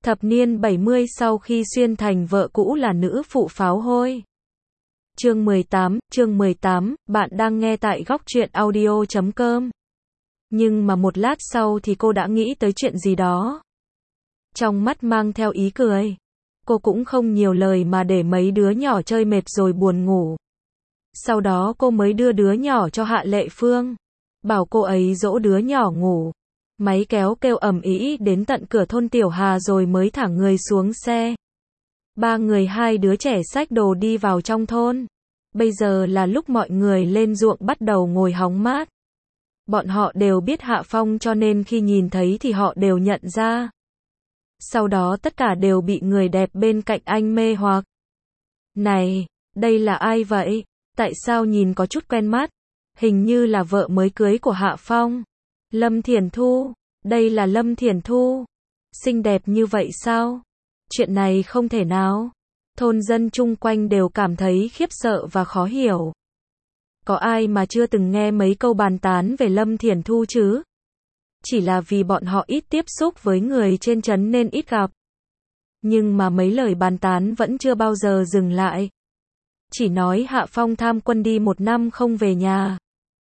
Thập niên 70 sau khi xuyên thành vợ cũ là nữ phụ pháo hôi. Chương 18, bạn đang nghe tại góc truyện audio.com. Nhưng mà một lát sau thì cô đã nghĩ tới chuyện gì đó. Trong mắt mang theo ý cười. Cô cũng không nhiều lời mà để mấy đứa nhỏ chơi mệt rồi buồn ngủ. Sau đó cô mới đưa đứa nhỏ cho Hạ Lệ Phương. Bảo cô ấy dỗ đứa nhỏ ngủ. Máy kéo kêu ầm ĩ đến tận cửa thôn Tiểu Hà rồi mới thả người xuống xe. Ba người hai đứa trẻ xách đồ đi vào trong thôn. Bây giờ là lúc mọi người lên ruộng bắt đầu ngồi hóng mát. Bọn họ đều biết Hạ Phong cho nên khi nhìn thấy thì họ đều nhận ra. Sau đó tất cả đều bị người đẹp bên cạnh anh mê hoặc. Này, đây là ai vậy? Tại sao nhìn có chút quen mắt? Hình như là vợ mới cưới của Hạ Phong. Lâm Thiển Thu, đây là Lâm Thiển Thu. Xinh đẹp như vậy sao? Chuyện này không thể nào. Thôn dân chung quanh đều cảm thấy khiếp sợ và khó hiểu. Có ai mà chưa từng nghe mấy câu bàn tán về Lâm Thiển Thu chứ? Chỉ là vì bọn họ ít tiếp xúc với người trên trấn nên ít gặp. Nhưng mà mấy lời bàn tán vẫn chưa bao giờ dừng lại. Chỉ nói Hạ Phong tham quân đi 1 năm không về nhà.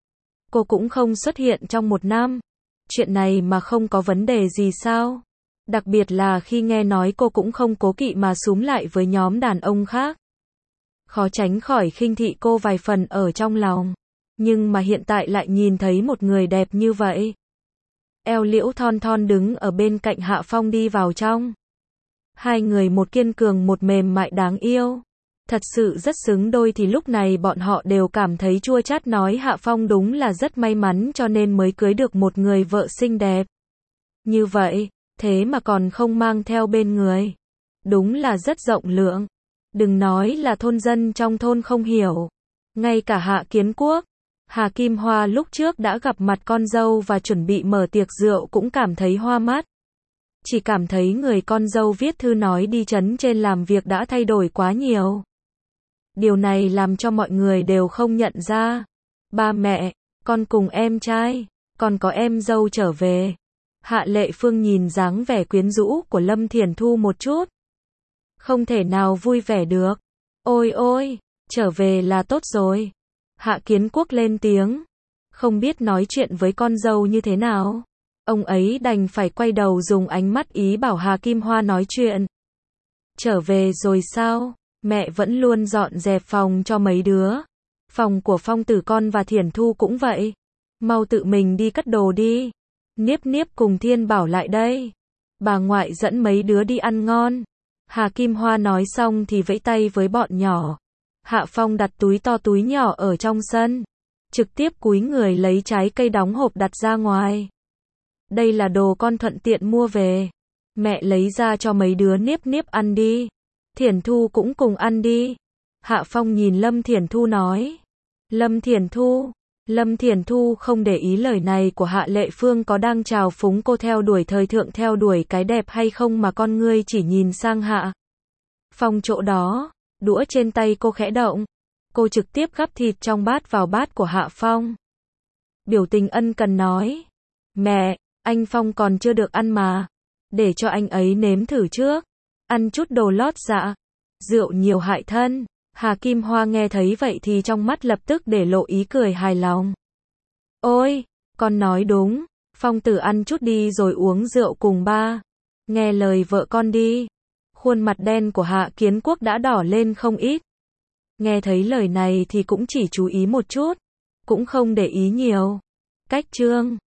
Cô cũng không xuất hiện trong 1 năm. Chuyện này mà không có vấn đề gì sao? Đặc biệt là khi nghe nói cô cũng không cố kỵ mà xúm lại với nhóm đàn ông khác. Khó tránh khỏi khinh thị cô vài phần ở trong lòng. Nhưng mà hiện tại lại nhìn thấy một người đẹp như vậy. Eo liễu thon thon đứng ở bên cạnh Hạ Phong đi vào trong. Hai người một kiên cường một mềm mại đáng yêu. Thật sự rất xứng đôi thì lúc này bọn họ đều cảm thấy chua chát nói Hạ Phong đúng là rất may mắn cho nên mới cưới được một người vợ xinh đẹp. Như vậy, thế mà còn không mang theo bên người. Đúng là rất rộng lượng. Đừng nói là thôn dân trong thôn không hiểu. Ngay cả Hạ Kiến Quốc, Hà Kim Hoa lúc trước đã gặp mặt con dâu và chuẩn bị mở tiệc rượu cũng cảm thấy hoa mắt. Chỉ cảm thấy người con dâu viết thư nói đi trấn trên làm việc đã thay đổi quá nhiều. Điều này làm cho mọi người đều không nhận ra. Ba mẹ, con cùng em trai, còn có em dâu trở về. Hạ Lệ Phương nhìn dáng vẻ quyến rũ của Lâm Thiển Thu một chút. Không thể nào vui vẻ được. Ôi ôi, trở về là tốt rồi. Hạ Kiến Quốc lên tiếng. Không biết nói chuyện với con dâu như thế nào. Ông ấy đành phải quay đầu dùng ánh mắt ý bảo Hà Kim Hoa nói chuyện. Trở về rồi sao? Mẹ vẫn luôn dọn dẹp phòng cho mấy đứa. Phòng của Phong Tử con và Thiển Thu cũng vậy. Mau tự mình đi cất đồ đi. Niếp Niếp cùng Thiên Bảo lại đây. Bà ngoại dẫn mấy đứa đi ăn ngon. Hà Kim Hoa nói xong thì vẫy tay với bọn nhỏ. Hạ Phong đặt túi to túi nhỏ ở trong sân. Trực tiếp cúi người lấy trái cây đóng hộp đặt ra ngoài. Đây là đồ con thuận tiện mua về. Mẹ lấy ra cho mấy đứa Niếp Niếp ăn đi. Thiển Thu cũng cùng ăn đi. Hạ Phong nhìn Lâm Thiển Thu nói. Lâm Thiển Thu không để ý lời này của Hạ Lệ Phương có đang trào phúng cô theo đuổi thời thượng theo đuổi cái đẹp hay không mà con ngươi chỉ nhìn sang Hạ Phong chỗ đó. Đũa trên tay cô khẽ động. Cô trực tiếp gắp thịt trong bát vào bát của Hạ Phong. Biểu tình ân cần nói. Mẹ, anh Phong còn chưa được ăn mà. Để cho anh ấy nếm thử trước. Ăn chút đồ lót dạ. Rượu nhiều hại thân. Hà Kim Hoa nghe thấy vậy thì trong mắt lập tức để lộ ý cười hài lòng. Ôi, con nói đúng. Phong Tử ăn chút đi rồi uống rượu cùng ba. Nghe lời vợ con đi. Khuôn mặt đen của Hạ Kiến Quốc đã đỏ lên không ít. Nghe thấy lời này thì cũng chỉ chú ý một chút. Cũng không để ý nhiều. Cách chương